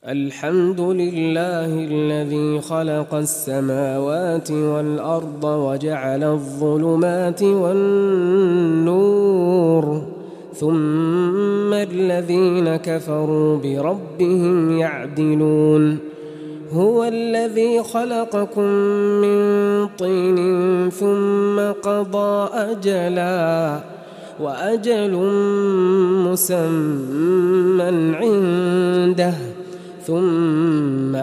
الحمد لله الذي خلق السماوات والأرض وجعل الظلمات والنور ثم الذين كفروا بربهم يعدلون. هو الذي خلقكم من طين ثم قضى أجلا وأجل مسمى عنده ثم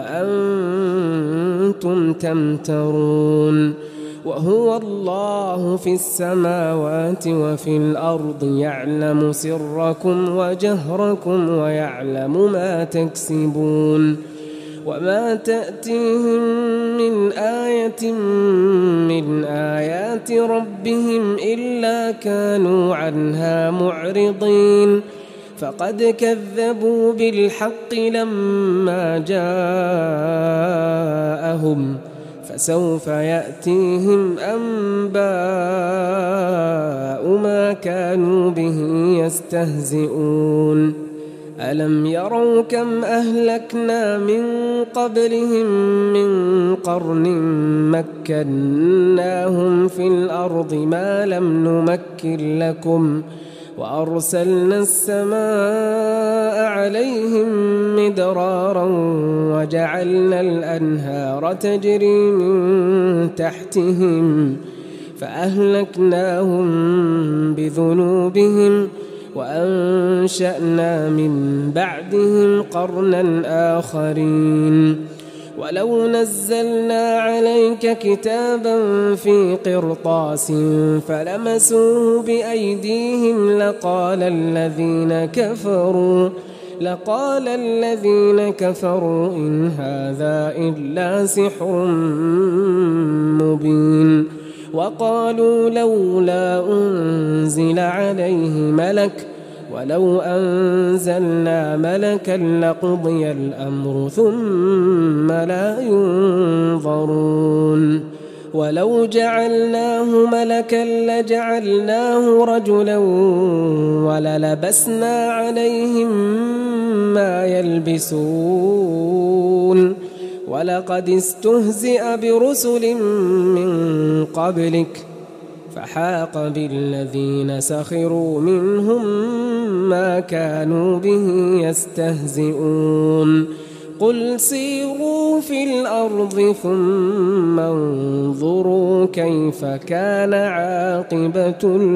أنتم تمترون. وهو الله في السماوات وفي الأرض يعلم سركم وجهركم ويعلم ما تكسبون. وما تأتيهم من آية من آيات ربهم إلا كانوا عنها معرضين. فقد كذبوا بالحق لما جاءهم فسوف يأتيهم أنباء ما كانوا به يستهزئون. ألم يروا كم أهلكنا من قبلهم من قرن مكناهم في الأرض ما لم نمكن لكم وأرسلنا السماء عليهم مدرارا وجعلنا الأنهار تجري من تحتهم فأهلكناهم بذنوبهم وأنشأنا من بعدهم قرنا آخرين. ولو نزلنا عليك كتابا في قرطاس فلمسوه بأيديهم لقال الذين كفروا إن هذا إلا سحر مبين. وقالوا لولا أنزل عليه ملك ولو أنزلنا ملكا لقضي الأمر ثم لا ينظرون. ولو جعلناه ملكا لجعلناه رجلا وللبسنا عليهم ما يلبسون. ولقد استهزئ برسل من قبلك فحاق بالذين سخروا منهم ما كانوا به يستهزئون. قل سيروا في الأرض ثم انظروا كيف كان عاقبة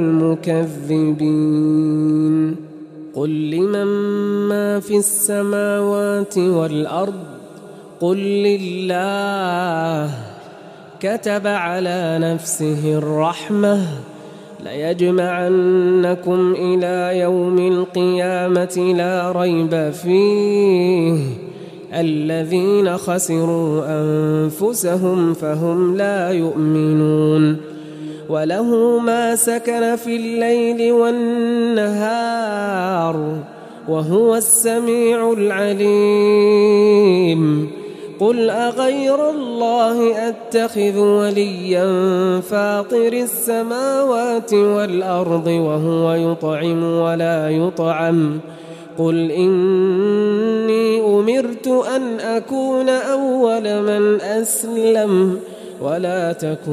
المكذبين. قل لمن ما في السماوات والأرض قل لله كتب على نفسه الرحمة ليجمعنكم إلى يوم القيامة لا ريب فيه الذين خسروا أنفسهم فهم لا يؤمنون. وله ما سكن في الليل والنهار وهو السميع العليم. قل أغير الله أتخذ وليا فاطر السماوات والأرض وهو يطعم ولا يطعم. قل إني أمرت أن أكون أول من أسلم ولا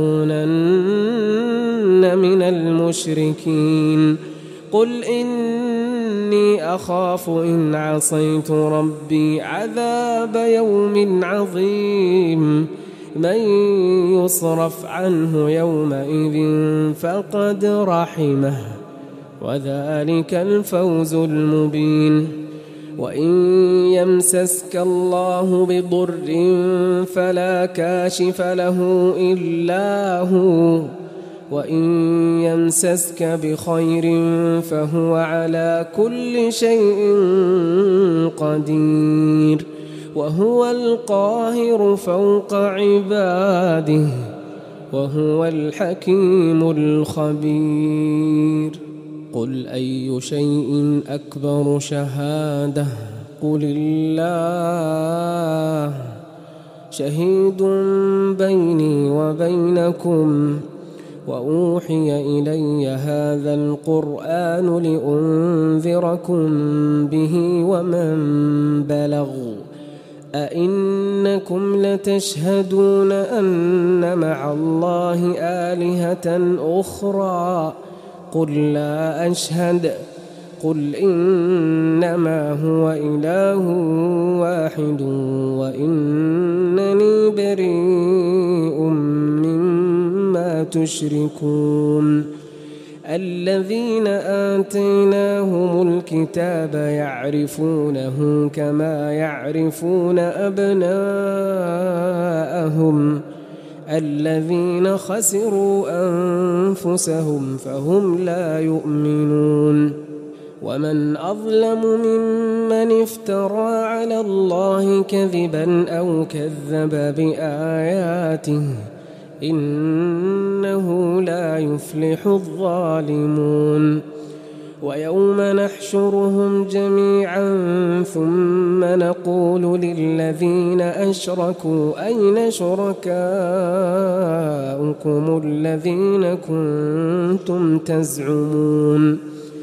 تكونن من المشركين. قل إني أخاف إن عصيت ربي عذاب يوم عظيم. من يصرف عنه يومئذ فقد رحمه وذلك الفوز المبين. وإن يمسسك الله بضر فلا كاشف له إلا هو وإن يمسسك بخير فهو على كل شيء قدير. وهو القاهر فوق عباده وهو الحكيم الخبير. قل أي شيء أكبر شهادة قل الله شهيد بيني وبينكم وأوحي إلي هذا القرآن لأنذركم به ومن بلغ أئنكم لتشهدون أن مع الله آلهة أخرى قل لا أشهد قل إنما هو إله واحد وإنني بريء مما تشركون الذين آتيناهم الكتاب يعرفونه كما يعرفون أبناءهم الذين خسروا أنفسهم فهم لا يؤمنون ومن أظلم ممن افترى على الله كذبا أو كذب بآياته إنه لا يفلح الظالمون ويوم نحشرهم جميعا ثم نقول للذين أشركوا أين شركاؤكم الذين كنتم تزعمون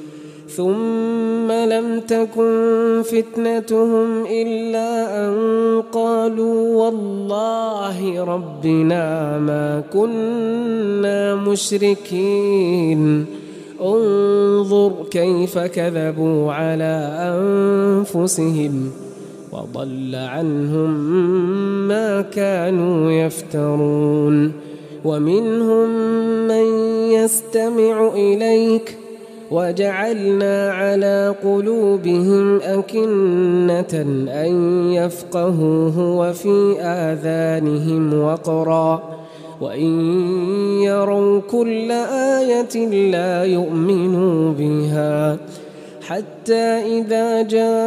ثم لم تكن فتنتهم إلا أن قالوا والله ربنا ما كنا مشركين انظر كيف كذبوا على أنفسهم وضل عنهم ما كانوا يفترون ومنهم من يستمع إليك وجعلنا على قلوبهم أكنة أن يفقهوه وفي آذانهم وقرا وإن يروا كل آية لا يؤمنوا بها حتى إذا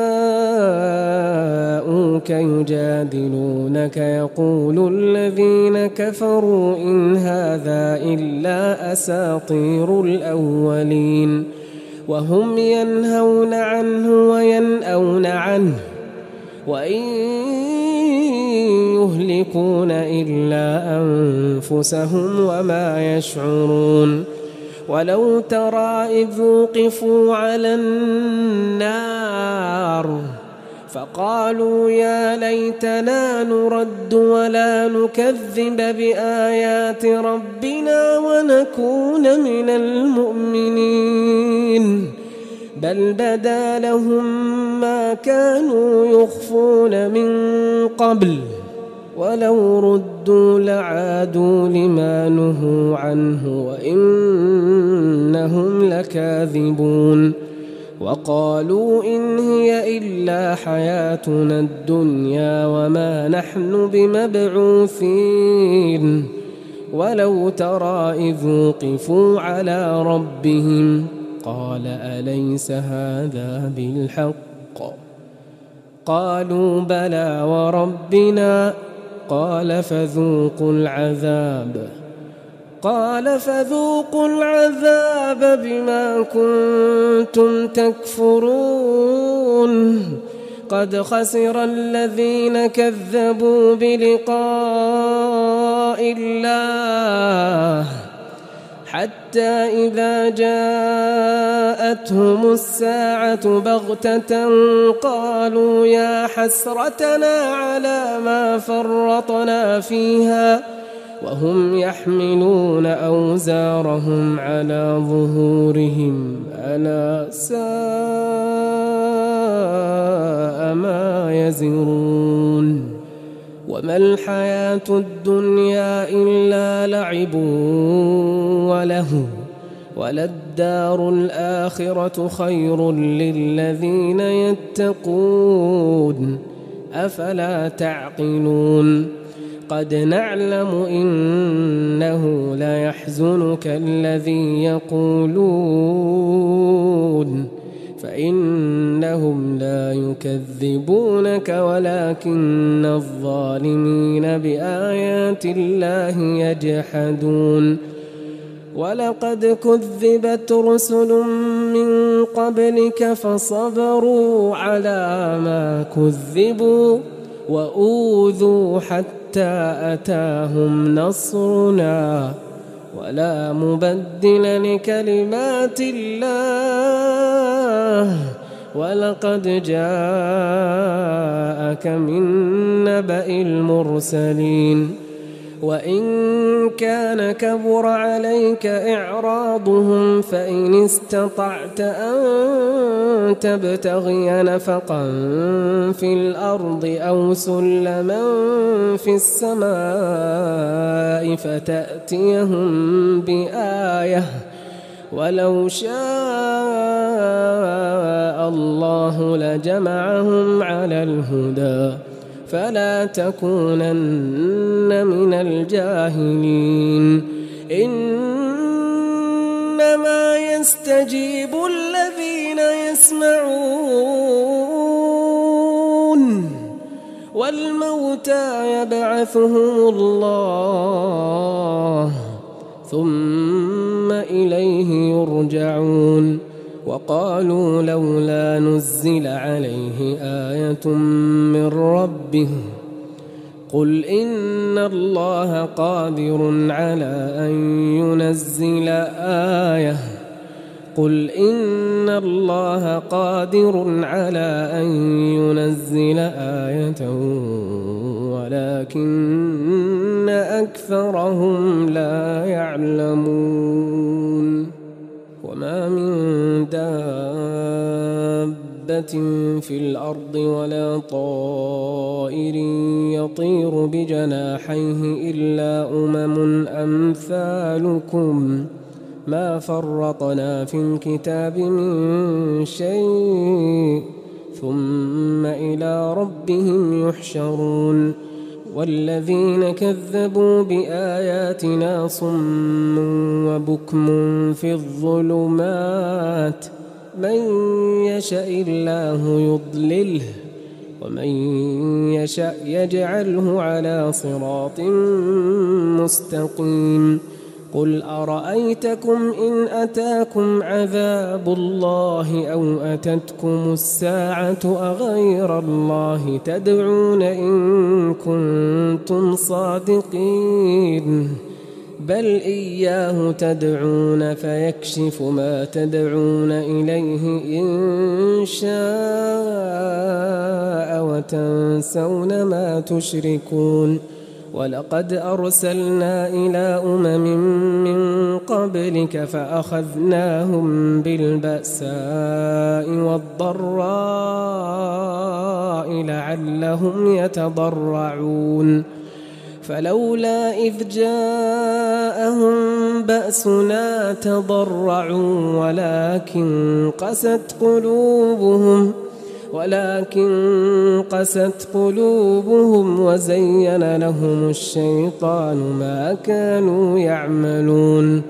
جاءوك يجادلونك يقول الذين كفروا إن هذا إلا أساطير الأولين وهم ينهون عنه وينأون عنه وإن يهلكون إلا أنفسهم وما يشعرون ولو ترى إذ وقفوا على النار فقالوا يا ليتنا نرد ولا نكذب بآيات ربنا ونكون من المؤمنين بل بدا لهم ما كانوا يخفون من قبل ولو ردوا لعادوا لما نهوا عنه وإنهم لكاذبون وقالوا إن هي إلا حياتنا الدنيا وما نحن بمبعوثين ولو ترى إذ وقفوا على ربهم قال أليس هذا بالحق قالوا بلى وربنا قال فذوقوا العذاب بما كنتم تكفرون قد خسر الذين كذبوا بلقاء الله حتى إذا جاءتهم الساعة بغتة قالوا يا حسرتنا على ما فرطنا فيها وهم يحملون أوزارهم على ظهورهم ألا ساء ما يزرون وما الحياة الدنيا إلا لعب وله وللدار الآخرة خير للذين يتقون أفلا تعقلون قد نعلم إنه ليحزنك الذي يقولون فإنهم لا يكذبونك ولكن الظالمين بآيات الله يجحدون ولقد كذبت رسل من قبلك فصبروا على ما كذبوا وأوذوا حتى أتاهم نصرنا ولا مبدل لكلمات الله ولقد جاءك من نبأ المرسلين وإن كان كبر عليك إعراضهم فإن استطعت أن تبتغي نفقا في الأرض أو سلما في السماء فتأتيهم بآية ولو شاء الله لجمعهم على الهدى فلا تكونن من الجاهلين إنما يستجيب الذين يسمعون والموتى يبعثهم الله ثم إليه يرجعون وقالوا لولا نزل عليه آية من ربه قل إن الله قادر على أن ينزل آية قل إن الله قادر على أن ينزل آية ولكن أكثرهم لا يعلمون وما من دابة في الأرض ولا طائر يطير بجناحيه إلا أمم أمثالكم ما فرطنا في الكتاب من شيء ثم إلى ربهم يحشرون والذين كذبوا بآياتنا صم وبكم في الظلمات من يشاء الله يضلله ومن يشاء يجعله على صراط مستقيم قل أرأيتكم إن أتاكم عذاب الله أو أتتكم الساعة أغير الله تدعون إن كنتم صادقين بل إياه تدعون فيكشف ما تدعون إليه إن شاء وتنسون ما تشركون ولقد أرسلنا إلى أمم من قبلك فأخذناهم بالبأساء والضراء لعلهم يتضرعون فلولا إذ جاءهم بأسنا تضرعوا ولكن قست قلوبهم وزين لهم الشيطان ما كانوا يعملون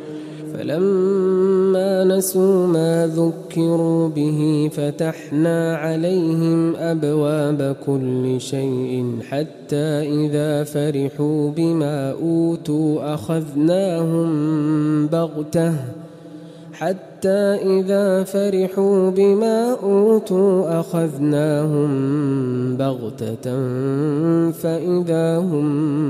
فلما نسوا ما ذكروا به فتحنا عليهم أبواب كل شيء حتى إذا فرحوا بما أوتوا أخذناهم بغتة فإذا هم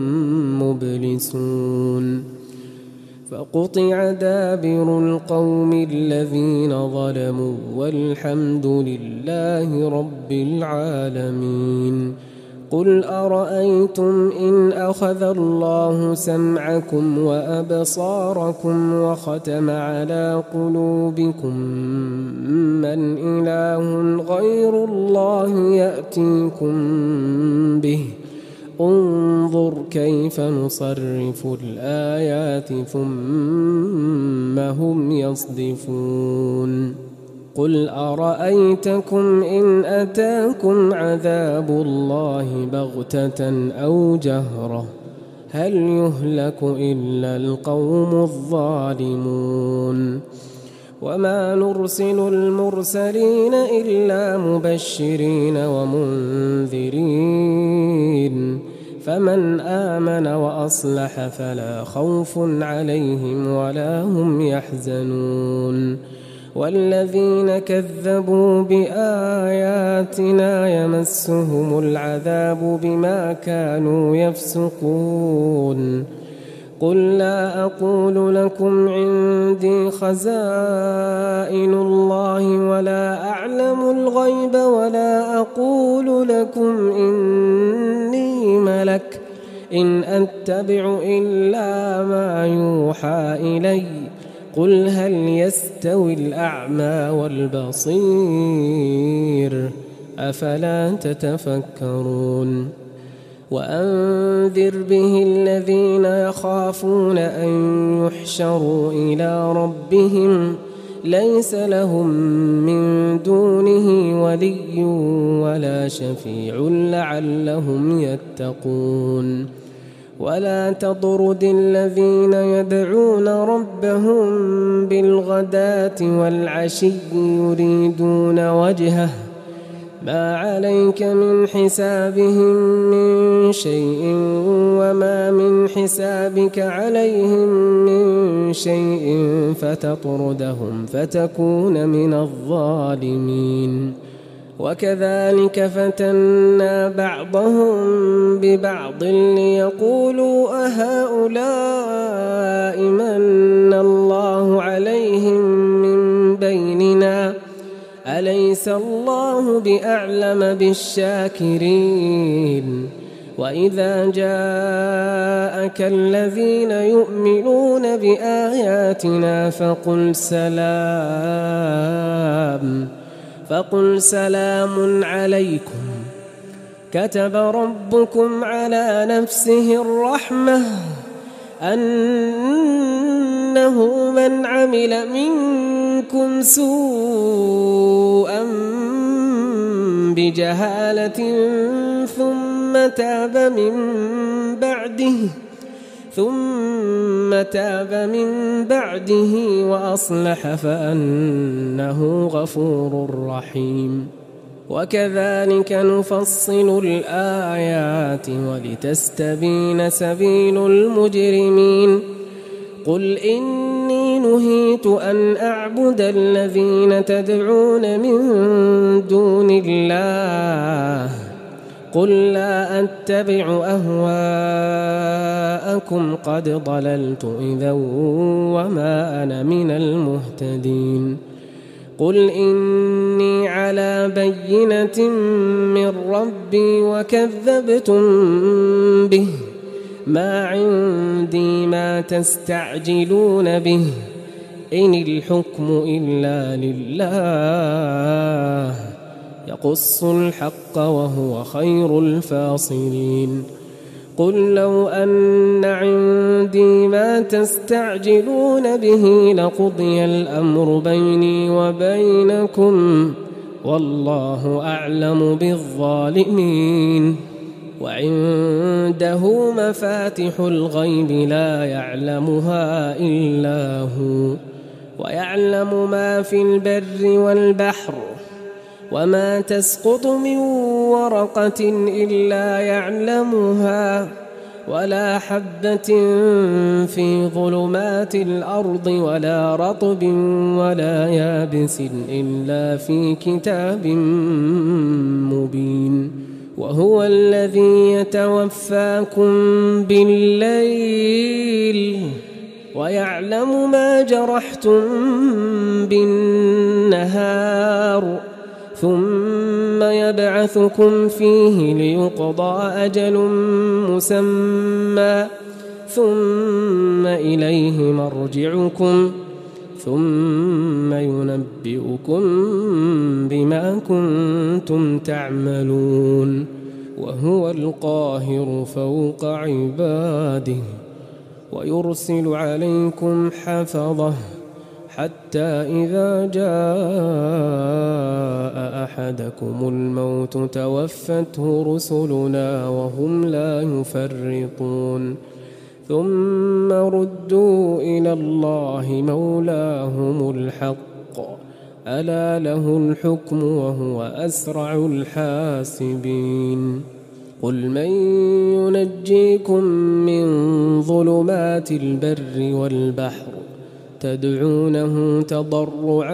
مبلسون فقطع دابر القوم الذين ظلموا والحمد لله رب العالمين قل أرأيتم إن أخذ الله سمعكم وأبصاركم وختم على قلوبكم من إله غير الله يأتيكم به انظر كيف نصرف الآيات ثم هم يصدفون قل أرأيتكم إن أتاكم عذاب الله بغتة أو جهرة هل يهلك إلا القوم الظالمون وما نرسل المرسلين إلا مبشرين ومنذرين فمن آمن وأصلح فلا خوف عليهم ولا هم يحزنون والذين كذبوا بآياتنا يمسهم العذاب بما كانوا يفسقون قل لا أقول لكم عندي خزائن الله ولا أعلم الغيب ولا أقول لكم إني ملك إن أتبع إلا ما يوحى إلي قل هل يستوي الأعمى والبصير أفلا تتفكرون وأنذر به الذين يخافون أن يحشروا إلى ربهم ليس لهم من دونه ولي ولا شفيع لعلهم يتقون ولا تطرد الذين يدعون ربهم بالغداة والعشي يريدون وجهه ما عليك من حسابهم من شيء وما من حسابك عليهم من شيء فتطردهم فتكون من الظالمين وكذلك فتنا بعضهم ببعض ليقولوا أهؤلاء من الله عليهم من بيننا أليس الله بأعلم بالشاكرين وإذا جاءك الذين يؤمنون بآياتنا فقل سلام عليكم كتب ربكم على نفسه الرحمة أنه من عمل منكم سوءا بجهالة ثم تاب من بعده وأصلح فأنه غفور رحيم وكذلك نفصل الآيات ولتستبين سبيل المجرمين قل إني نهيت أن أعبد الذين تدعون من دون الله قل لا أتبع أهواءكم قد ضللت إذا وما أنا من المهتدين قل إني على بينة من ربي وكذبتم به ما عندي ما تستعجلون به إن الحكم إلا لله يقص الحق وهو خير الفاصلين قل لو أن عندي ما تستعجلون به لقضي الأمر بيني وبينكم والله أعلم بالظالمين وعنده مفاتح الغيب لا يعلمها إلا هو ويعلم ما في البر والبحر وما تسقط من ورقة إلا يعلمها ولا حبة في ظلمات الأرض ولا رطب ولا يابس إلا في كتاب مبين وهو الذي يتوفاكم بالليل ويعلم ما جرحتم بالنهار ثم يبعثكم فيه ليقضى أجل مسمى ثم إليه مرجعكم ثم ينبئكم بما كنتم تعملون وهو القاهر فوق عباده ويرسل عليكم حفظه حتى إذا جاء أحدكم الموت توفته رسلنا وهم لا يفرطون ثم ردوا إلى الله مولاهم الحق ألا له الحكم وهو أسرع الحاسبين قل من ينجيكم من ظلمات البر والبحر تدعونه تضرعا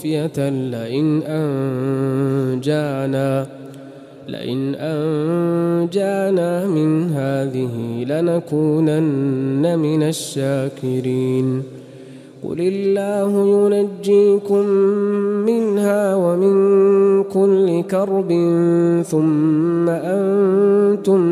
وخفية لئن أنجانا من هذه لنكونن من الشاكرين قل الله ينجيكم منها ومن كل كرب ثم أنتم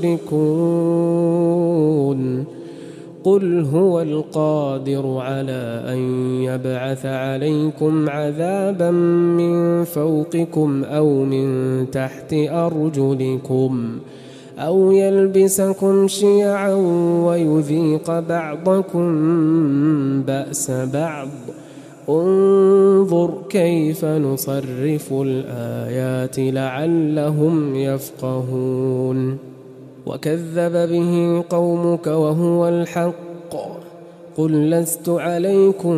تشركون قل هو القادر على أن يبعث عليكم عذابا من فوقكم أو من تحت أرجلكم أو يلبسكم شيعا ويذيق بعضكم بأس بعض انظر كيف نصرف الآيات لعلهم يفقهون وكذب به قومك وهو الحق قل لست عليكم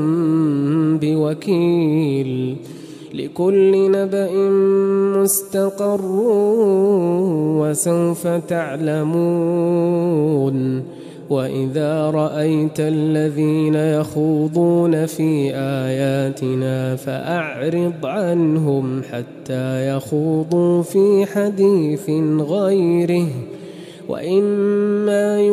بوكيل لكل نبأ مستقر وسوف تعلمون وإذا رأيت الذين يخوضون في آياتنا فأعرض عنهم حتى يخوضوا في حديث غيره وإما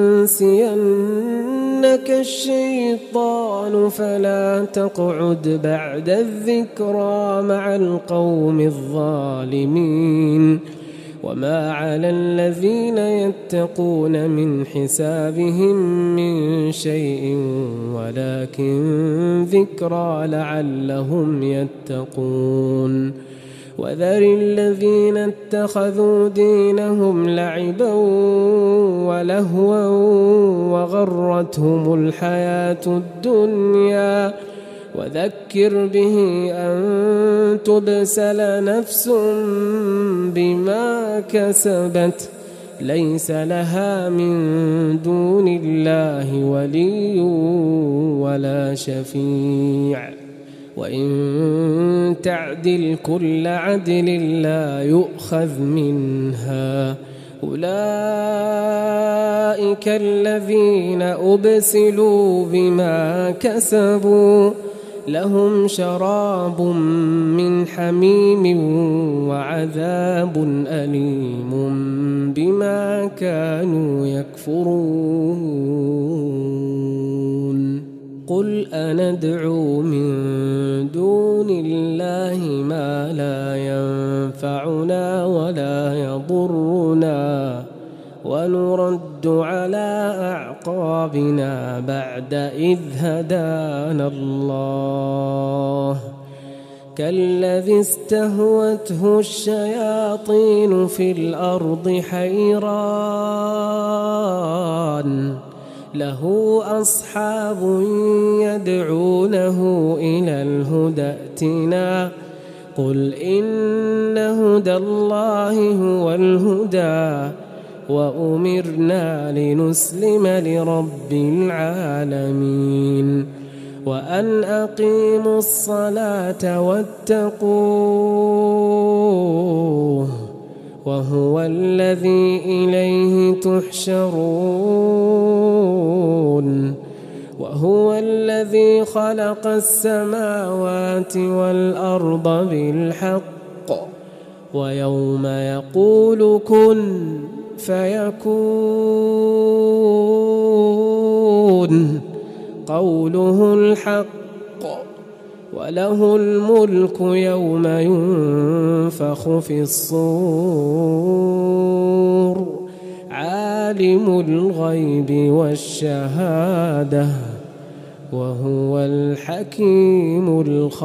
ينسينك الشيطان فلا تقعد بعد الذكرى مع القوم الظالمين وما على الذين يتقون من حسابهم من شيء ولكن ذكرى لعلهم يتقون وذر الذين اتخذوا دينهم لعبا ولهوا وغرتهم الحياة الدنيا وذكر به أن تبسل نفس بما كسبت ليس لها من دون الله ولي ولا شفيع وإن تعدل كل عدل لا يؤخذ منها أولئك الذين أبسلوا بما كسبوا لهم شراب من حميم وعذاب أليم بما كانوا يكفرون قل أندعو من دون الله ما لا ينفعنا ولا يضرنا ونرد على أعقابنا بعد إذ هدانا الله كالذي استهوته الشياطين في الأرض حيران له أصحاب يدعونه إلى الهدى ائتنا قل إن هدى الله هو الهدى وأمرنا لنسلم لرب العالمين وأن أقيموا الصلاة واتقوه وهو الذي إليه تحشرون وهو الذي خلق السماوات والأرض بالحق ويوم يقول كن فيكون قوله الحق وله الملك يوم ينفخ في الصور عالم الغيب والشهادة وهو الحكيم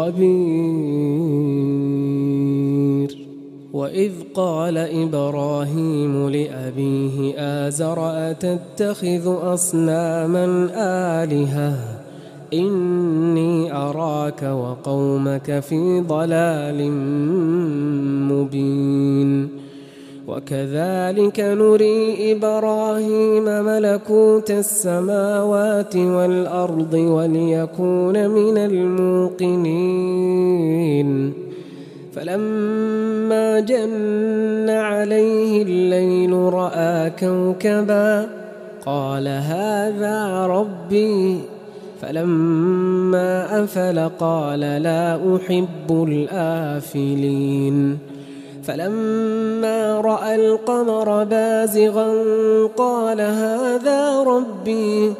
الخبير وإذ قال إبراهيم لأبيه آزر أتتخذ أصناما آلهة إني أراك وقومك في ضلال مبين وكذلك نري إبراهيم ملكوت السماوات والأرض وليكون من الموقنين فلما جن عليه الليل رأى كوكبا قال هذا ربي فلما أفل قال لا أحب الآفلين فلما رأى القمر بازغا قال هذا ربي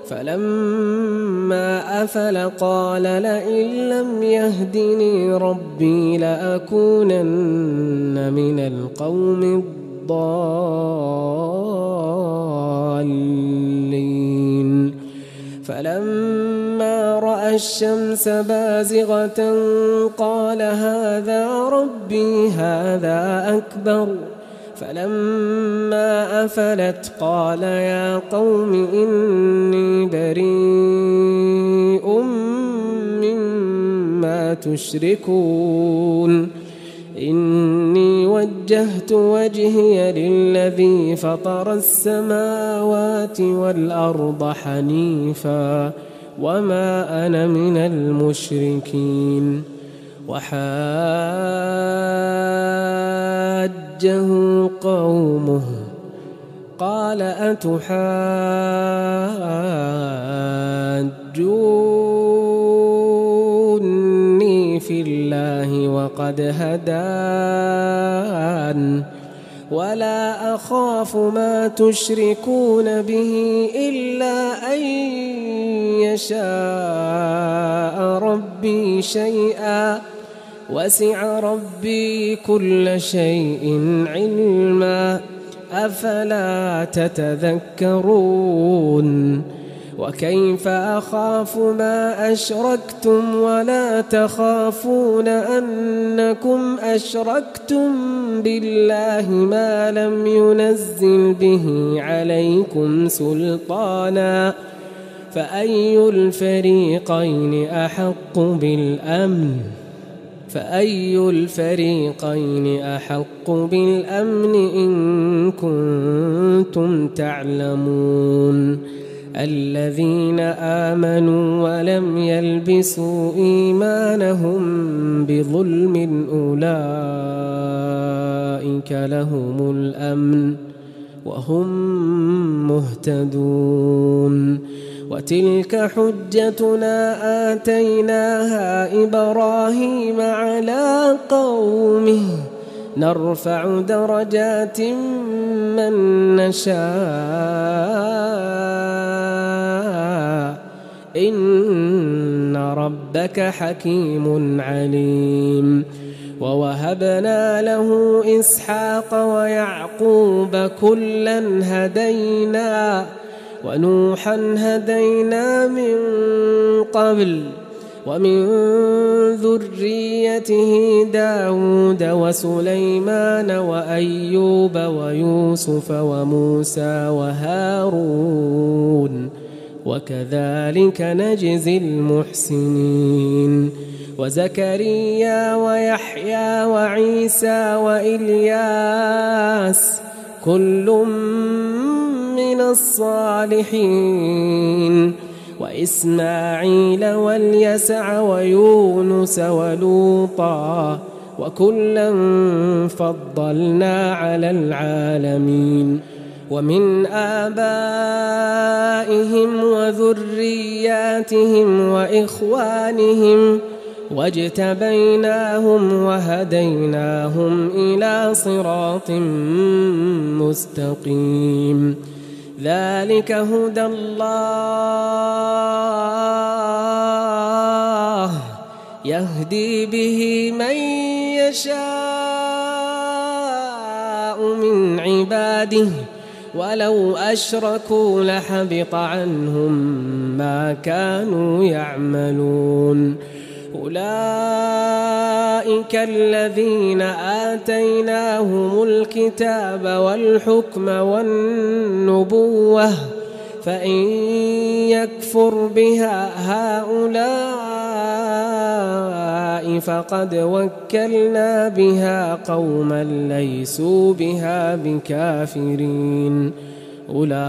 فلما أفل قال لئن لم يهدني ربي لأكونن من القوم الضالين فلما رأى الشمس بازغة قال هذا ربي هذا أكبر فلما أفلت قال يا قوم إني بريء مما تشركون إني وجهت وجهي للذي فطر السماوات والأرض حنيفا وما أنا من المشركين وحاجه قومه قال أتحاجوني في الله وقد هدان ولا أخاف ما تشركون به إلا أن يشاء ربي شيئا وسع ربي كل شيء علما أفلا تتذكرون وكيف أخاف ما أشركتم ولا تخافون أنكم أشركتم بالله ما لم ينزل به عليكم سلطانا فأي الفريقين أحق بالأمن إن كنتم تعلمون الذين آمنوا ولم يلبسوا إيمانهم بظلم أولئك لهم الأمن وهم مهتدون وتلك حجتنا آتيناها إبراهيم على قومه نرفع درجات من نشاء إن ربك حكيم عليم ووهبنا له إسحاق ويعقوب كلا هدينا ونوحا هدينا من قبل ومن ذريته داود وسليمان وأيوب ويوسف وموسى وهارون وكذلك نجزي المحسنين وزكريا ويحيى وعيسى وإلياس كل من الصالحين وإسماعيل واليسع ويونس ولوطا وكلا فضلنا على العالمين ومن آبائهم وذرياتهم وإخوانهم واجتبيناهم وهديناهم إلى صراط مستقيم ذلك هدى الله يهدي به من يشاء من عباده ولو أشركوا لحبط عنهم ما كانوا يعملون أولئك الذين آتيناهم الكتاب والحكم والنبوة فإن يكفر بها هؤلاء فقد وكلنا بها قوما ليسوا بها بكافرين أولئك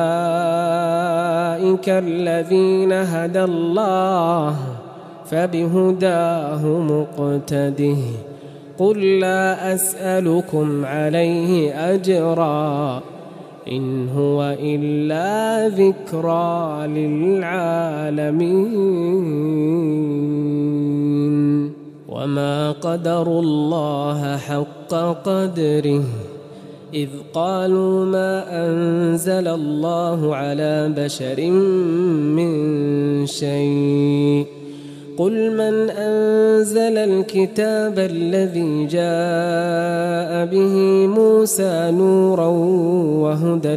الذين هدى الله فبهداه مقتده قل لا أسألكم عليه أجرا إن هو إلا ذكرى للعالمين وما قدروا الله حق قدره إذ قالوا ما أنزل الله على بشر من شيء قل من أنزل الكتاب الذي جاء به موسى نورا وهدى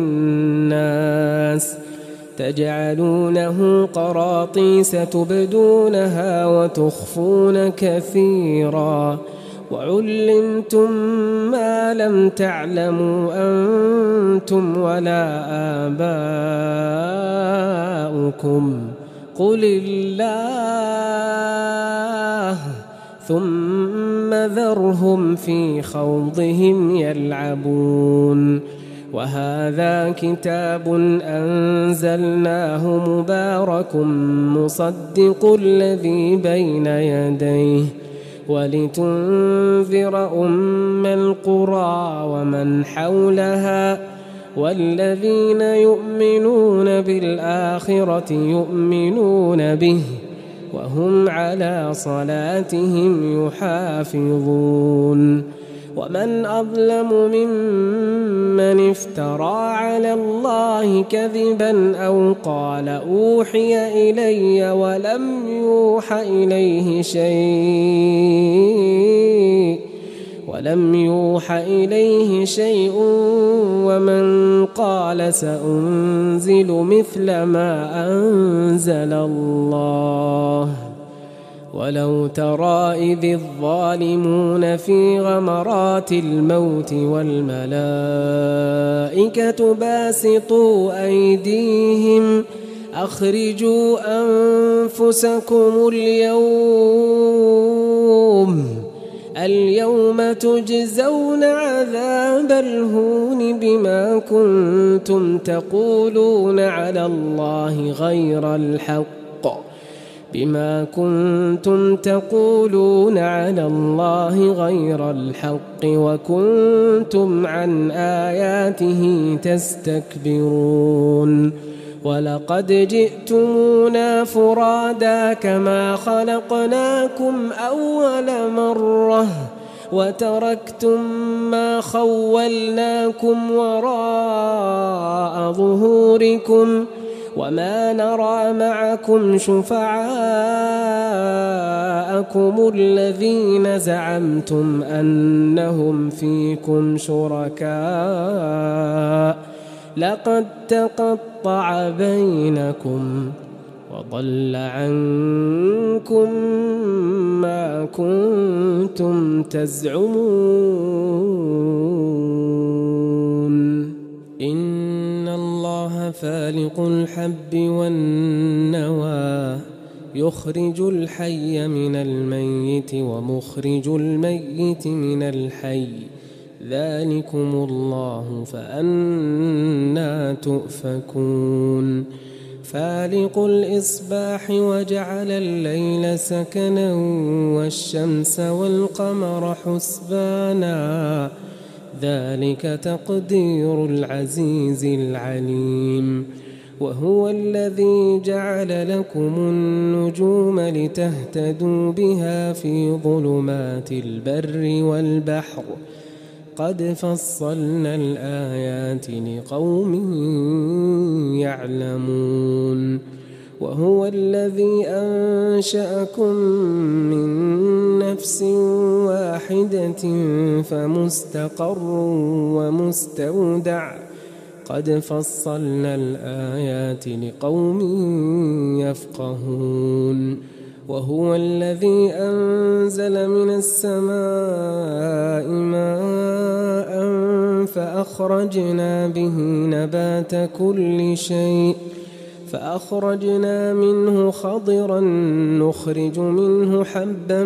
للناس تجعلونه قراطيس تبدونها وتخفون كثيرا وعلمتم ما لم تعلموا أنتم ولا آباؤكم قل الله ثم ذرهم في خوضهم يلعبون وهذا كتاب أنزلناه مبارك مصدق الذي بين يديه ولتنذر أم القرى ومن حولها والذين يؤمنون بالآخرة يؤمنون به وهم على صلاتهم يحافظون ومن أظلم ممن افترى على الله كذبا أو قال أوحي إلي ولم يوح إليه شيء ومن قال سأنزل مثل ما أنزل الله ولو ترى إذ الظالمون في غمرات الموت والملائكة باسطوا أيديهم أخرجوا أنفسكم اليوم تجزون عذاب الهون بما كنتم تقولون على الله غير الحق وكنتم عن آياته تستكبرون ولقد جئتمونا فرادا كما خلقناكم أول مرة وتركتم ما خولناكم وراء ظهوركم وما نرى معكم شفعاءكم الذين زعمتم أنهم فيكم شركاء لقد تقطع بينكم وضل عنكم ما كنتم تزعمون إن الله فالق الحب والنوى يخرج الحي من الميت ومخرج الميت من الحي ذلكم الله فأنى تؤفكون فالق الإصباح وجعل الليل سكنا والشمس والقمر حسبانا ذلك تقدير العزيز العليم وهو الذي جعل لكم النجوم لتهتدوا بها في ظلمات البر والبحر قد فصلنا الآيات لقوم يعلمون وهو الذي أنشأكم من نفس واحدة فمستقر ومستودع قد فصلنا الآيات لقوم يفقهون وهو الذي أنزل من السماء ماء فأخرجنا به نبات كل شيء فأخرجنا منه خضرا نخرج منه حبا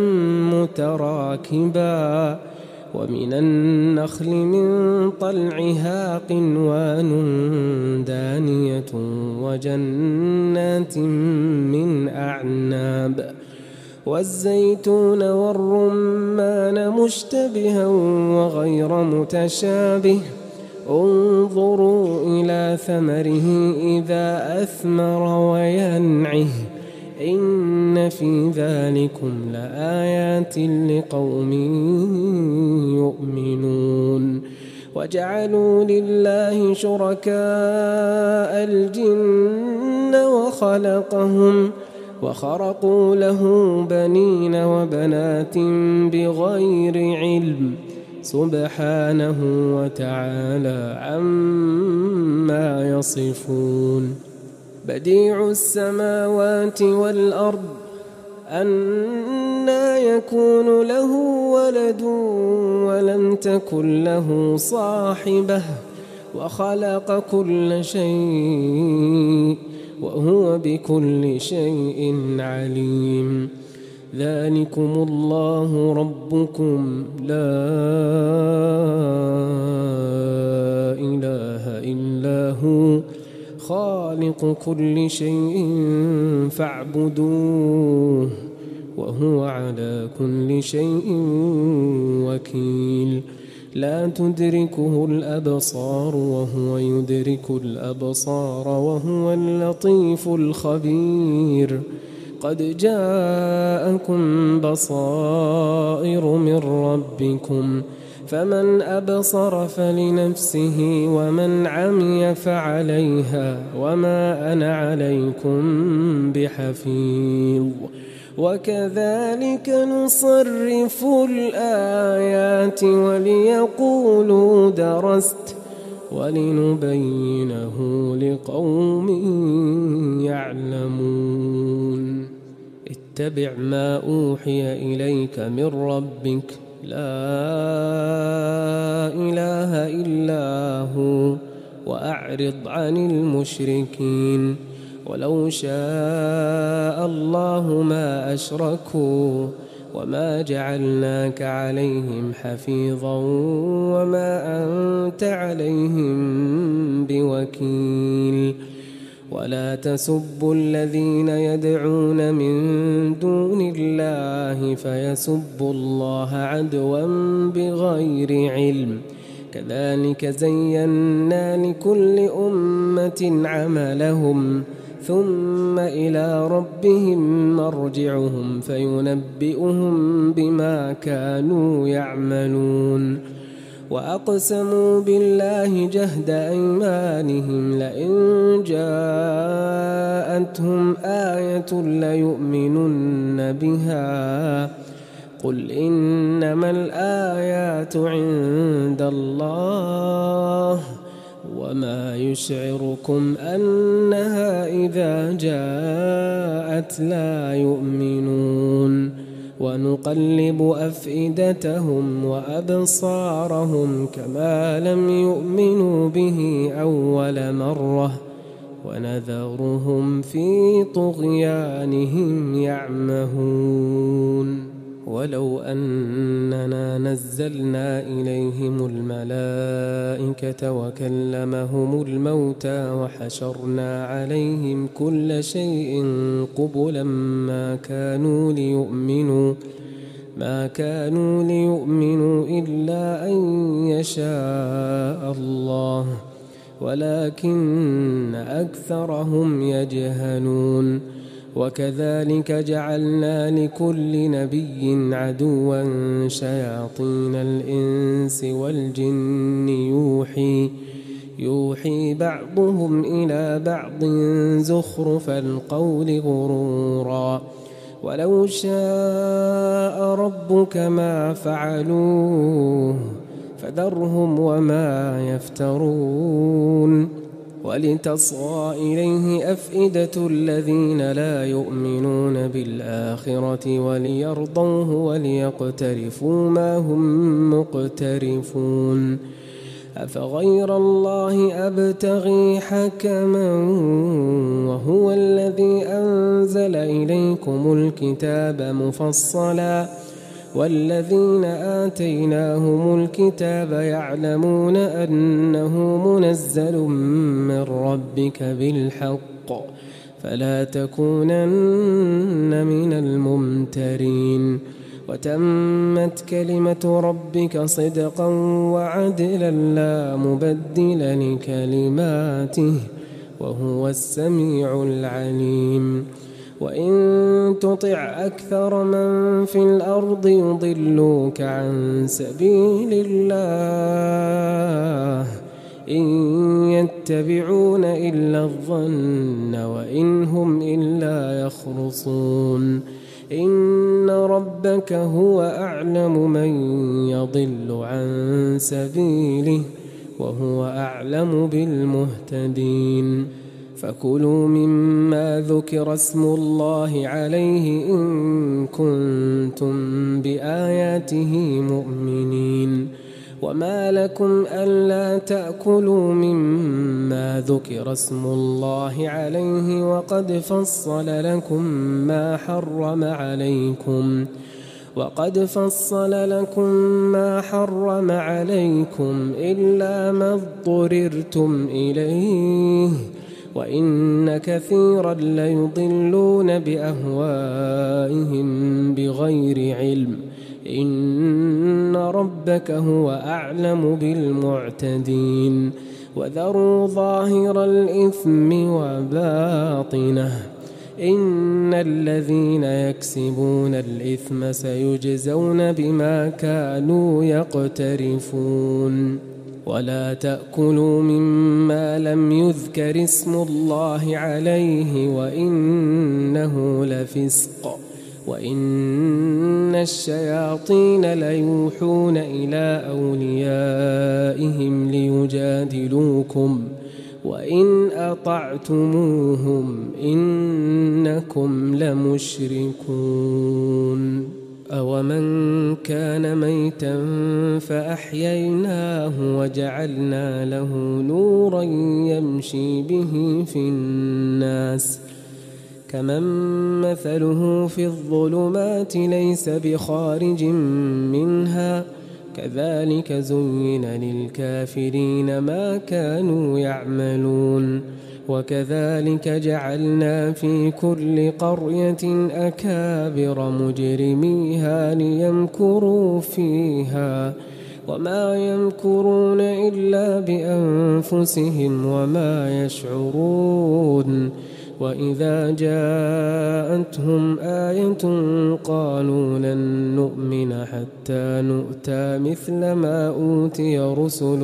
متراكبا ومن النخل من طلعها قنوان دانية وجنات من أعناب والزيتون والرمان مشتبها وغير متشابه انظروا إلى ثمره إذا أثمر وينعه إن في ذلكم لآيات لقوم يؤمنون وجعلوا لله شركاء الجن وخرقوا له بنين وبنات بغير علم سبحانه وتعالى عما يصفون بديع السماوات والأرض أنى يكون له ولد ولم تكن له صاحبة وخلق كل شيء وهو بكل شيء عليم ذلكم الله ربكم لا إله إلا هو خالق كل شيء فاعبدوه وهو على كل شيء وكيل لا تدركه الأبصار وهو يدرك الأبصار وهو اللطيف الخبير قد جاءكم بصائر من ربكم فمن أبصر فلنفسه ومن عمي فعليها وما أنا عليكم بحفيظ وكذلك نصرف الآيات وليقولوا درست ولنبينه لقوم يعلمون اتبع ما أوحي إليك من ربك لا إله إلا هو وأعرض عن المشركين ولو شاء الله ما أشركوا وما جعلناك عليهم حفيظا وما أنت عليهم بوكيل ولا تسبوا الذين يدعون من دون الله فيسبوا الله عدوا بغير علم كذلك زينا لكل أمة عملهم ثم إلى ربهم مرجعهم فينبئهم بما كانوا يعملون وأقسموا بالله جهد أيمانهم لئن جاءتهم آية ليؤمنن بها قل إنما الآيات عند الله وما يشعركم أنها إذا جاءت لا يؤمنون ونقلب أفئدتهم وأبصارهم كما لم يؤمنوا به أول مرة ونذرهم في طغيانهم يعمهون ولو أننا نزلنا إليهم الملائكة وكلمهم الموتى وحشرنا عليهم كل شيء قبلا ما كانوا ليؤمنوا إلا أن يشاء الله ولكن أكثرهم يجهلون وكذلك جعلنا لكل نبي عدوا شياطين الإنس والجن يوحي بعضهم إلى بعض زخرف القول غرورا ولو شاء ربك ما فعلوه فذرهم وما يفترون ولتصغى إليه أفئدة الذين لا يؤمنون بالآخرة وليرضوه وليقترفوا ما هم مقترفون أفغير الله أبتغي حكما وهو الذي أنزل إليكم الكتاب مفصلا والذين آتيناهم الكتاب يعلمون أنه منزل من ربك بالحق فلا تكونن من الممترين وتمت كلمة ربك صدقا وعدلا لا مبدل لكلماته وهو السميع العليم وإن تطع أكثر من في الأرض يضلوك عن سبيل الله إن يتبعون إلا الظن وإن هم إلا يخرصون إن ربك هو أعلم من يضل عن سبيله وهو أعلم بالمهتدين فكلوا مما ذكر اسم الله عليه إن كنتم بآياته مؤمنين وما لكم ألا تأكلوا مما ذكر اسم الله عليه وقد فصل لكم ما حرم عليكم إلا ما اضطررتم إليه وإن كثيرا ليضلون بأهوائهم بغير علم إن ربك هو أعلم بالمعتدين وذروا ظاهر الإثم وباطنه إن الذين يكسبون الإثم سيجزون بما كانوا يقترفون ولا تأكلوا مما لم يذكر اسم الله عليه وإنه لفسق وإن الشياطين ليوحون إلى أوليائهم ليجادلوكم وإن أطعتموهم إنكم لمشركون أومن كان ميتا فأحييناه وجعلنا له نورا يمشي به في الناس كمن مثله في الظلمات ليس بخارج منها كذلك زين للكافرين ما كانوا يعملون وكذلك جعلنا في كل قرية أكابر مجرميها ليمكروا فيها وما يمكرون إلا بأنفسهم وما يشعرون وإذا جاءتهم آية قالوا لن نؤمن حتى نؤتى مثل ما أوتي رسل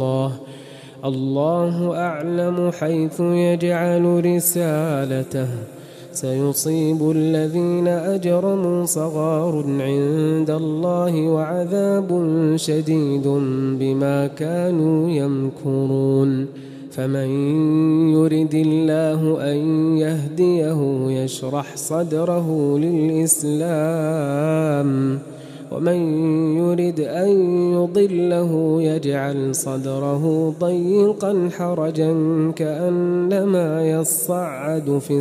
الله أعلم حيث يجعل رسالته سيصيب الذين أجرموا صغار عند الله وعذاب شديد بما كانوا يمكرون فمن يرد الله أن يهديه يشرح صدره للإسلام ومن يرد أن يضله يجعل صدره ضيقا حرجا كأنما يصعد في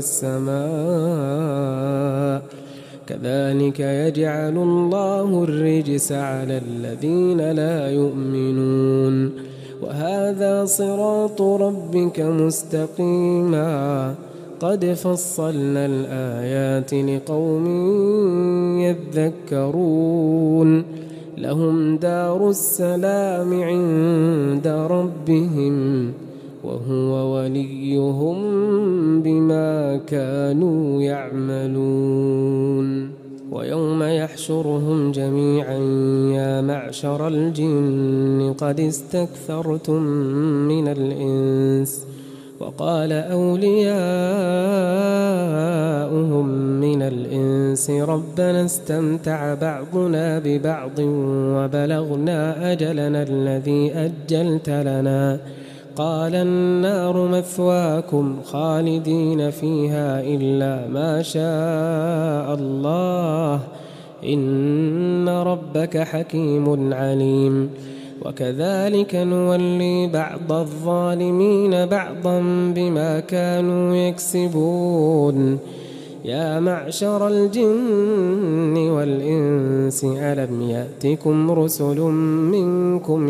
السماء كذلك يجعل الله الرجس على الذين لا يؤمنون وهذا صراط ربك مستقيما قد فصلنا الآيات لقوم يذكرون لهم دار السلام عند ربهم وهو وليهم بما كانوا يعملون ويوم يحشرهم جميعا يا معشر الجن قد استكثرتم من الإنس وقال أولياؤهم من الإنس ربنا استمتع بعضنا ببعض وبلغنا أجلنا الذي أجلت لنا قال النار مثواكم خالدين فيها إلا ما شاء الله إن ربك حكيم عليم وكذلك نولي بعض الظالمين بعضا بما كانوا يكسبون يا معشر الجن والإنس ألم يأتكم رسل منكم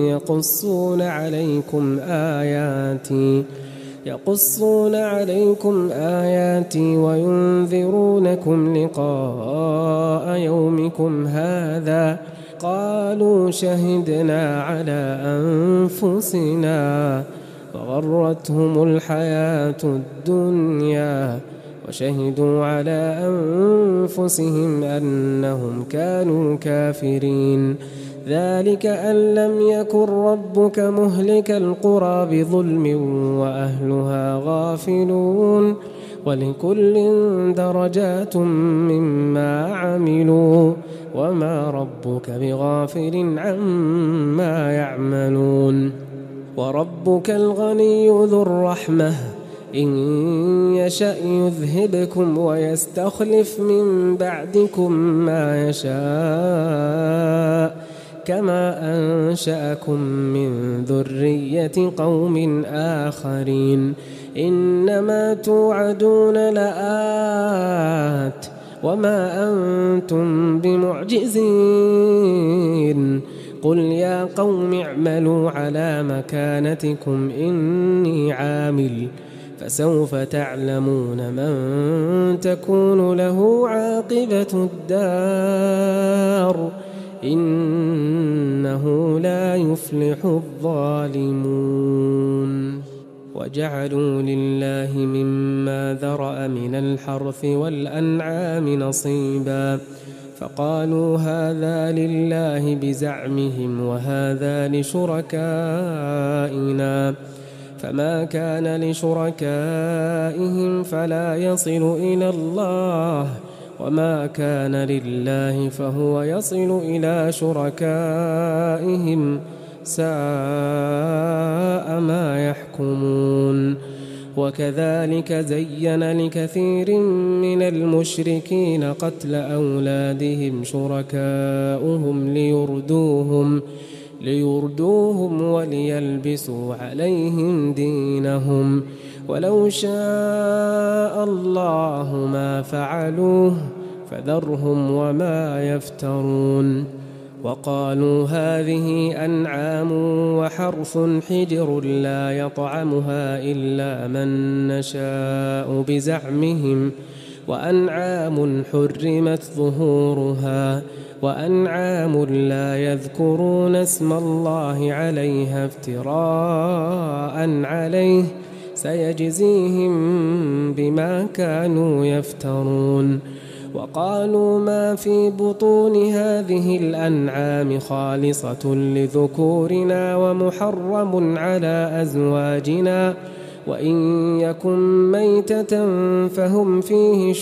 يقصون عليكم آياتي وينذرونكم لقاء يومكم هذا قالوا شهدنا على أنفسنا وغرتهم الحياة الدنيا وشهدوا على أنفسهم أنهم كانوا كافرين. ذلك أن لم يكن ربك مهلك القرى بظلم وأهلها غافلون، ولكل درجات مما عملوا وما ربك بغافل عما يعملون. وربك الغني ذو الرحمة إن يشأ يذهبكم ويستخلف من بعدكم ما يشاء كما أنشأكم من ذرية قوم آخرين. إنما توعدون لآت وما أنتم بمعجزين. قل يا قوم اعملوا على مكانتكم إني عامل فسوف تعلمون من تكون له عاقبة الدار إنه لا يفلح الظالمون. وجعلوا لله مما ذرأ من الحرث والأنعام نصيبا فقالوا هذا لله بزعمهم وهذا لشركائنا، فما كان لشركائهم فلا يصل إلى الله وما كان لله فهو يصل إلى شركائهم ساء ما يحكمون. وكذلك زين لكثير من المشركين قتل أولادهم شركاؤهم ليردوهم وليلبسوا عليهم دينهم ولو شاء الله ما فعلوه فذرهم وما يفترون. وقالوا هذه أنعام وحرث حجر لا يطعمها إلا من نشاء بزعمهم وأنعام حرمت ظهورها وأنعام لا يذكرون اسم الله عليها افتراء عليه سيجزيهم بما كانوا يفترون. وقالوا ما في بطون هذه الأنعام خالصة لذكورنا ومحرم على أزواجنا وإن يكن ميتة فهم فيه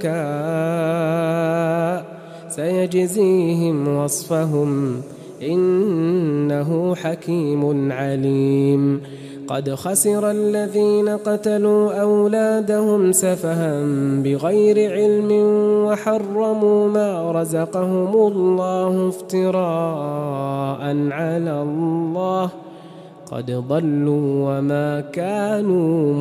شركاء سيجزيهم وصفهم إنه حكيم عليم. قد خسر الذين قتلوا أولادهم سفها بغير علم وحرموا ما رزقهم الله افتراء على الله قد ضلوا وما كانوا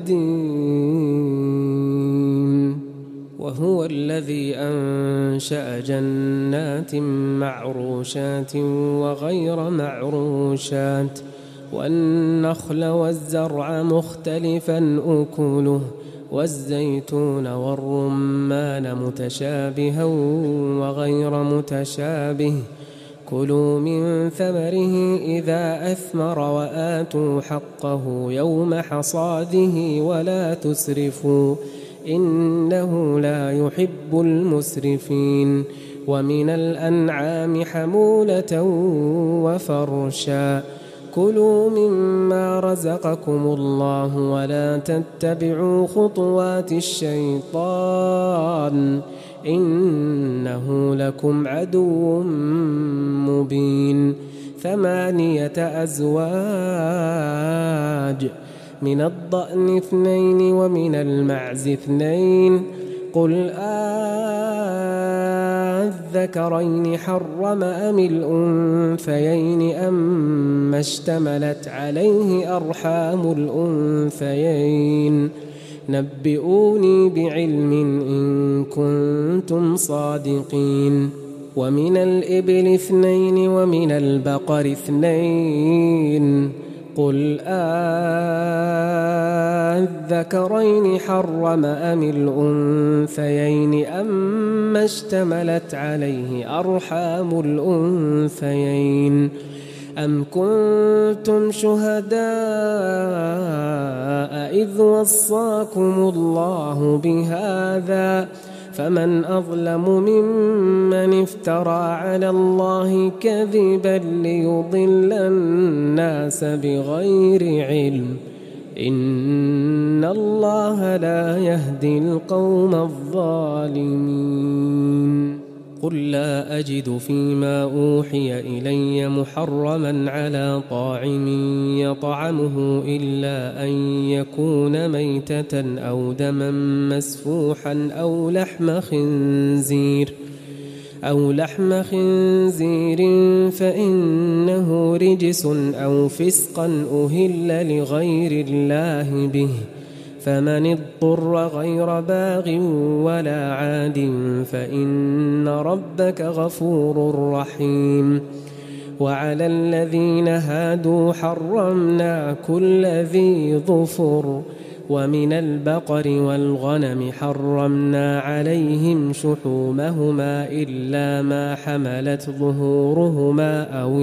مهتدين. وهو الذي أنشأ جنات معروشات وغير معروشات والنخل والزرع مختلفا أكله والزيتون والرمان متشابها وغير متشابه كلوا من ثمره إذا أثمر وآتوا حقه يوم حصاده ولا تسرفوا إنه لا يحب المسرفين. ومن الأنعام حمولة وفرشا كلوا مما رزقكم الله ولا تتبعوا خطوات الشيطان إنه لكم عدو مبين. 8 أزواج من الضأن 2 ومن المعز 2 قل الذكرين حرم أم الأنثيين أما اشتملت عليه أرحام الأنثيين نبئوني بعلم إن كنتم صادقين. ومن الإبل 2 ومن البقر 2 قل الذكرين حرم أم الأنثيين أما اشتملت عليه أرحام الأنثيين أم كنتم شهداء إذ وصاكم الله بهذا فمن أظلم ممن افترى على الله كذبا ليضل الناس بغير علم إن الله لا يهدي القوم الظالمين قل لا أجد فيما أوحي إلي محرما على طاعم يطعمه إلا أن يكون ميتة أو دما مسفوحا أو لحم خنزير فإنه رجس أو فسقا أهل لغير الله به فمن اضطر غير باغ ولا عاد فإن ربك غفور رحيم وعلى الذين هادوا حرمنا كل ذي ظفر ومن البقر والغنم حرمنا عليهم شحومهما إلا ما حملت ظهورهما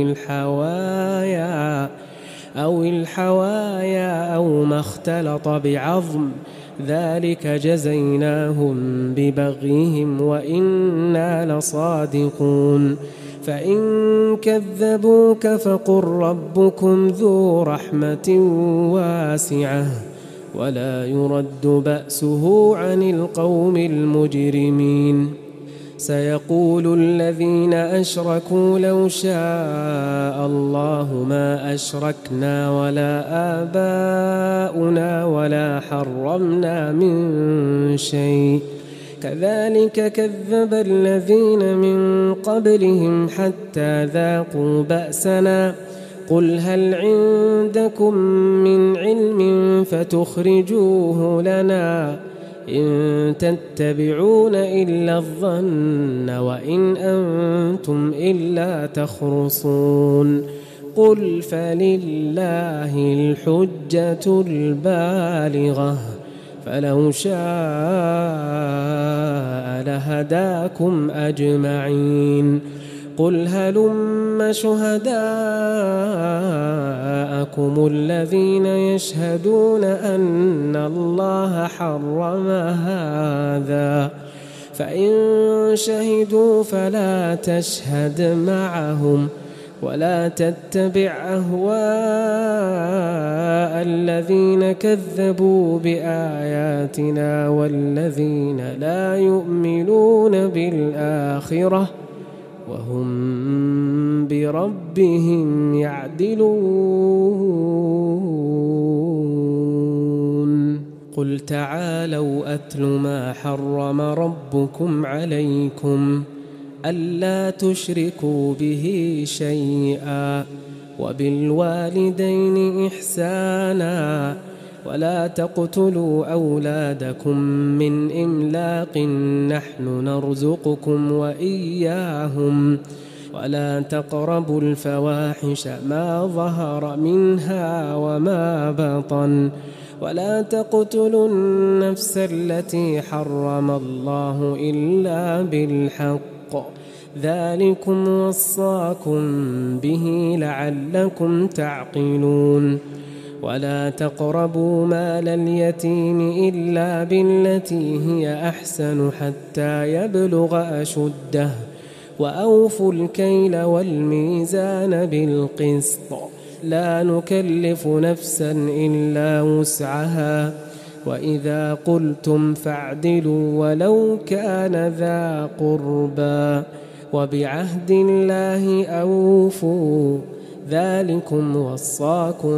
أو الحوايا أو ما اختلط بعظم ذلك جزيناهم ببغيهم وإنا لصادقون فإن كذبوك فقل ربكم ذو رحمة واسعة ولا يرد بأسه عن القوم المجرمين سيقول الذين أشركوا لو شاء الله ما أشركنا ولا آباؤنا ولا حرمنا من شيء كذلك كذب الذين من قبلهم حتى ذاقوا بأسنا قل هل عندكم من علم فتخرجوه لنا إن تتبعون إلا الظن وإن أنتم إلا تخرصون قل فلله الحجة البالغة فلو شاء لهداكم أجمعين قل هلم شهداءكم الذين يشهدون أن الله حرم هذا فإن شهدوا فلا تشهد معهم ولا تتبع أهواء الذين كذبوا بآياتنا والذين لا يؤمنون بالآخرة وهم بربهم يعدلون قل تعالوا أتل ما حرم ربكم عليكم ألا تشركوا به شيئا وبالوالدين إحسانا ولا تقتلوا أولادكم من إملاق نحن نرزقكم وإياهم ولا تقربوا الفواحش ما ظهر منها وما بطن ولا تقتلوا النفس التي حرم الله إلا بالحق ذلكم وصاكم به لعلكم تعقلون ولا تقربوا مال اليتيم إلا بالتي هي أحسن حتى يبلغ أشده وأوفوا الكيل والميزان بالقسط لا نكلف نفسا إلا وسعها وإذا قلتم فاعدلوا ولو كان ذا قربى وبعهد الله أوفوا ذلكم وصاكم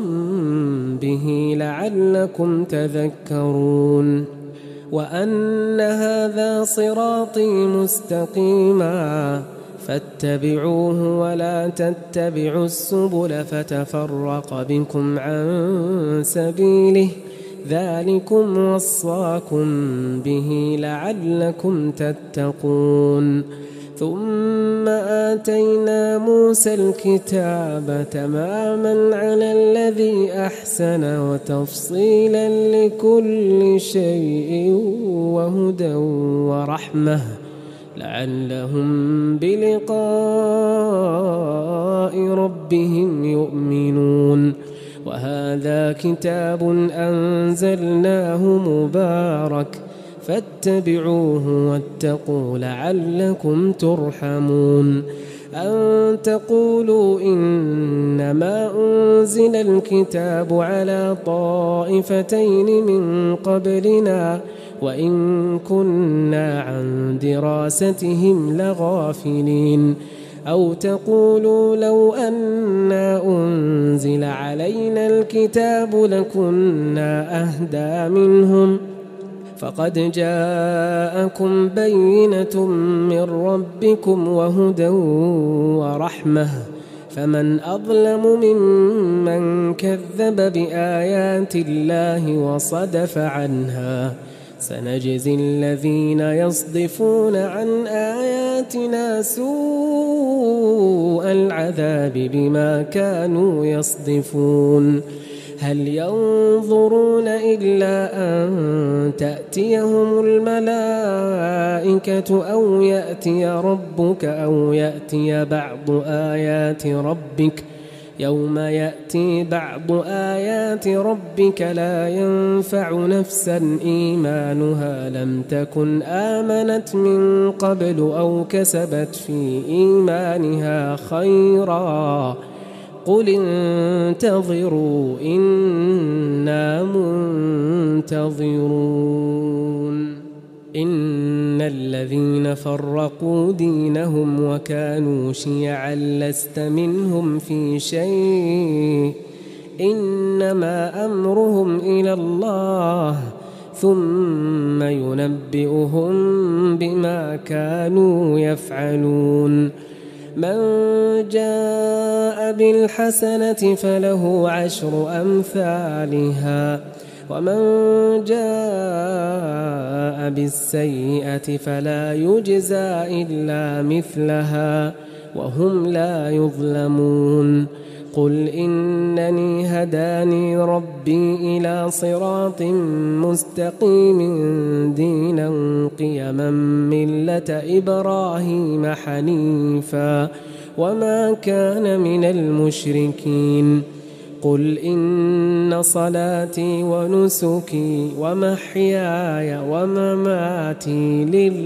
به لعلكم تذكرون وأن هذا صراطي مستقيما فاتبعوه ولا تتبعوا السبل فتفرق بكم عن سبيله ذلكم وصاكم به لعلكم تتقون ثم آتينا موسى الكتاب تماما على الذي أحسن وتفصيلا لكل شيء وهدى ورحمة لعلهم بلقاء ربهم يؤمنون. وهذا كتاب أنزلناه مبارك فاتبعوه واتقوا لعلكم ترحمون. أن تقولوا إنما أنزل الكتاب على طائفتين من قبلنا وإن كنا عن دراستهم لغافلين. أو تقولوا لو أنا أنزل علينا الكتاب لكنا أهدى منهم فقد جاءكم بينة من ربكم وهدى ورحمة فمن أظلم ممن كذب بآيات الله وصدف عنها. سنجزي الذين يصدفون عن آياتنا سوء العذاب بما كانوا يصدفون. هل ينظرون إلا أن تأتيهم الملائكة أو يأتي ربك أو يأتي بعض آيات ربك؟ يوم يأتي بعض آيات ربك لا ينفع نفسا إيمانها لم تكن آمنت من قبل أو كسبت في إيمانها خيرا قل انتظروا إنا منتظرون. إن الذين فرقوا دينهم وكانوا شيعا لست منهم في شيء إنما أمرهم إلى الله ثم ينبئهم بما كانوا يفعلون. من جاء بالحسنة فله عشر أمثالها ومن جاء بالسيئة فلا يجزى إلا مثلها وهم لا يظلمون. قل إنني هداني ربي إلى صراط مستقيم دينا قيما ملة إبراهيم حنيفا وما كان من المشركين. قل إن صلاتي ونسكي ومحياي ومماتي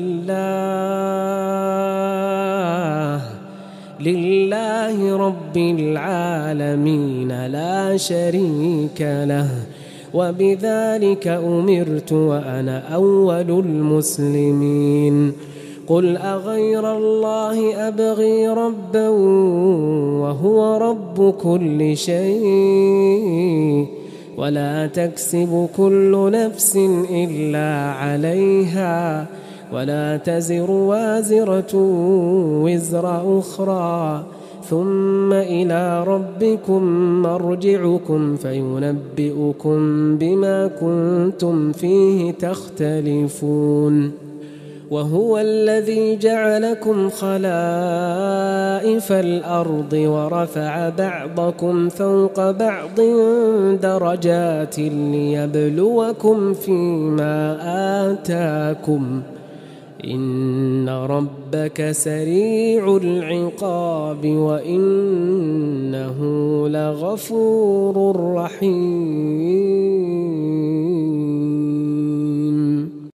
لله رب العالمين لا شريك له وبذلك أمرت وأنا أول المسلمين. قل أغير الله أبغي ربا وهو رب كل شيء ولا تكسب كل نفس إلا عليها ولا تزر وازرة وزر أخرى ثم إلى ربكم مرجعكم فينبئكم بما كنتم فيه تختلفون. وهو الذي جعلكم خلائف الأرض ورفع بعضكم فوق بعض درجات ليبلوكم فيما آتاكم إن ربك سريع العقاب وإنه لغفور رحيم.